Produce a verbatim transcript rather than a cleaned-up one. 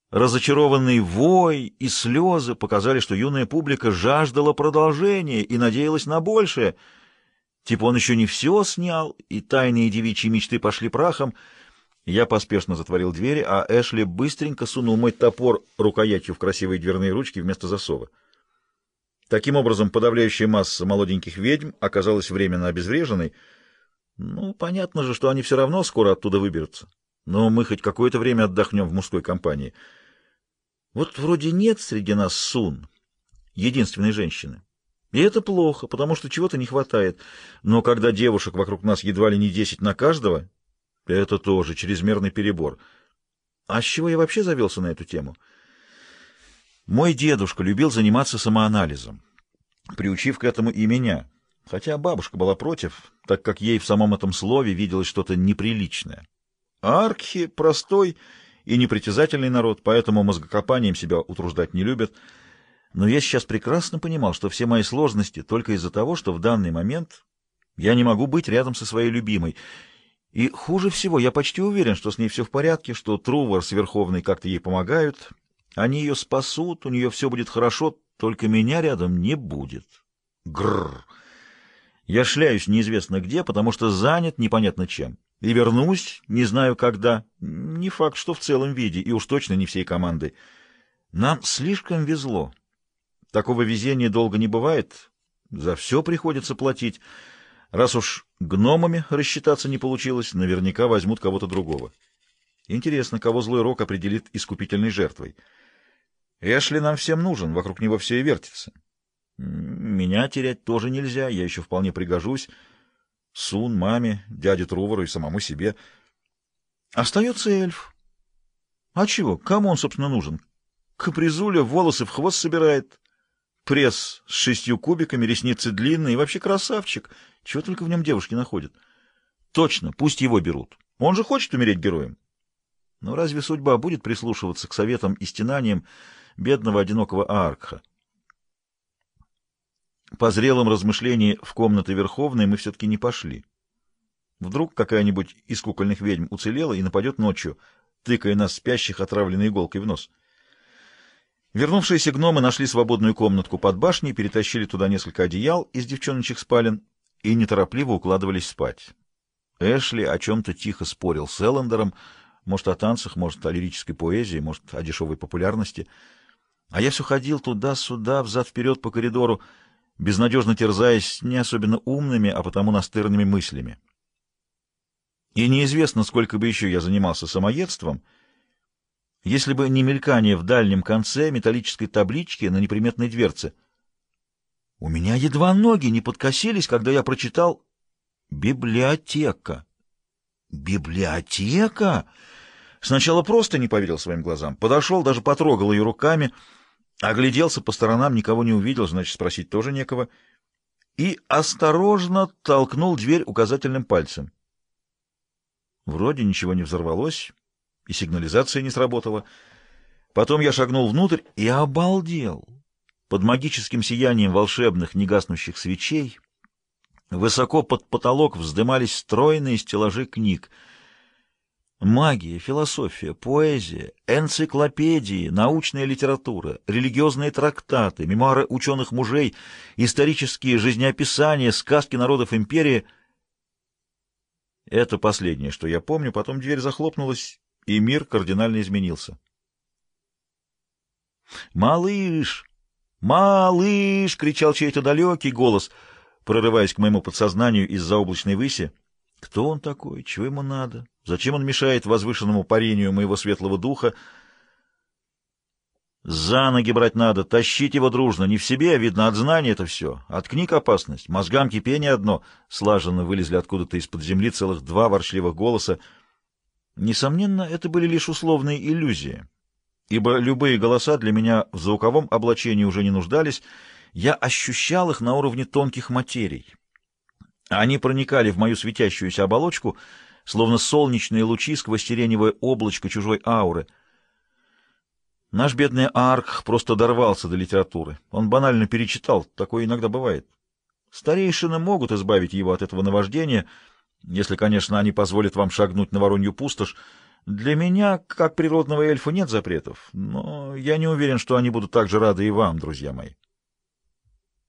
Разочарованный вой и слезы показали, что юная публика жаждала продолжения и надеялась на большее. Типа он еще не все снял, и тайные девичьи мечты пошли прахом. Я поспешно затворил двери, а Эшли быстренько сунул мой топор рукоятью в красивые дверные ручки вместо засова. Таким образом, подавляющая масса молоденьких ведьм оказалась временно обезвреженной. Ну, понятно же, что они все равно скоро оттуда выберутся. Но мы хоть какое-то время отдохнем в мужской компании. Вот вроде нет среди нас Сун, единственной женщины. И это плохо, потому что чего-то не хватает. Но когда девушек вокруг нас едва ли не десять на каждого, это тоже чрезмерный перебор. А с чего я вообще завелся на эту тему? Мой дедушка любил заниматься самоанализом, приучив к этому и меня. Хотя бабушка была против, так как ей в самом этом слове виделось что-то неприличное. А аркхи — простой и непритязательный народ, поэтому мозгокопанием себя утруждать не любят. Но я сейчас прекрасно понимал, что все мои сложности только из-за того, что в данный момент я не могу быть рядом со своей любимой. И хуже всего, я почти уверен, что с ней все в порядке, что Трувор с Верховной как-то ей помогают. Они ее спасут, у нее все будет хорошо, только меня рядом не будет. Грррр. Я шляюсь неизвестно где, потому что занят непонятно чем. И вернусь, не знаю когда. Не факт, что в целом виде, и уж точно не всей командой. Нам слишком везло. Такого везения долго не бывает. За все приходится платить. Раз уж гномами рассчитаться не получилось, наверняка возьмут кого-то другого. Интересно, кого злой рок определит искупительной жертвой. Эшли нам всем нужен, вокруг него все и вертится. Меня терять тоже нельзя, я еще вполне пригожусь. Сун, маме, дяде Трувору и самому себе. Остается эльф. А чего? Кому он, собственно, нужен? Капризуля волосы в хвост собирает. Пресс с шестью кубиками, ресницы длинные и вообще красавчик. Чего только в нем девушки находят. Точно, пусть его берут. Он же хочет умереть героем. Но разве судьба будет прислушиваться к советам и стенаниям бедного одинокого Ааркха? По зрелым размышлениям в комнаты Верховной мы все-таки не пошли. Вдруг какая-нибудь из кукольных ведьм уцелела и нападет ночью, тыкая нас спящих отравленной иголкой в нос. Вернувшиеся гномы нашли свободную комнатку под башней, перетащили туда несколько одеял из девчоночьих спален и неторопливо укладывались спать. Эшли о чем-то тихо спорил с Эллендером, может, о танцах, может, о лирической поэзии, может, о дешевой популярности. А я все ходил туда-сюда, взад-вперед по коридору, безнадежно терзаясь не особенно умными, а потому настырными мыслями. И неизвестно, сколько бы еще я занимался самоедством, если бы не мелькание в дальнем конце металлической таблички на неприметной дверце. У меня едва ноги не подкосились, когда я прочитал «Библиотека». «Библиотека?» Сначала просто не поверил своим глазам. Подошел, даже потрогал ее руками, огляделся по сторонам, никого не увидел, значит, спросить тоже некого, и осторожно толкнул дверь указательным пальцем. Вроде ничего не взорвалось, и сигнализация не сработала. Потом я шагнул внутрь и обалдел. Под магическим сиянием волшебных негаснущих свечей высоко под потолок вздымались стройные стеллажи книг. Магия, философия, поэзия, энциклопедии, научная литература, религиозные трактаты, мемуары ученых мужей, исторические жизнеописания, сказки народов империи. Это последнее, что я помню. Потом дверь захлопнулась, и мир кардинально изменился. «Малыш! Малыш!» — кричал чей-то далекий голос, прорываясь к моему подсознанию из-за облачной выси. Кто он такой? Чего ему надо? Зачем он мешает возвышенному парению моего светлого духа? За ноги брать надо, тащить его дружно. Не в себе, видно, от знаний это все. От книг опасность, мозгам кипение одно. Слаженно вылезли откуда-то из-под земли целых два ворчливых голоса. Несомненно, это были лишь условные иллюзии, ибо любые голоса для меня в звуковом облачении уже не нуждались. Я ощущал их на уровне тонких материй. Они проникали в мою светящуюся оболочку, словно солнечные лучи сквозь сиреневое облачко чужой ауры. Наш бедный Арк просто дорвался до литературы. Он банально перечитал, такое иногда бывает. Старейшины могут избавить его от этого наваждения, если, конечно, они позволят вам шагнуть на Воронью пустошь, Для меня, как природного эльфа, нет запретов, но я не уверен, что они будут так же рады и вам, друзья мои.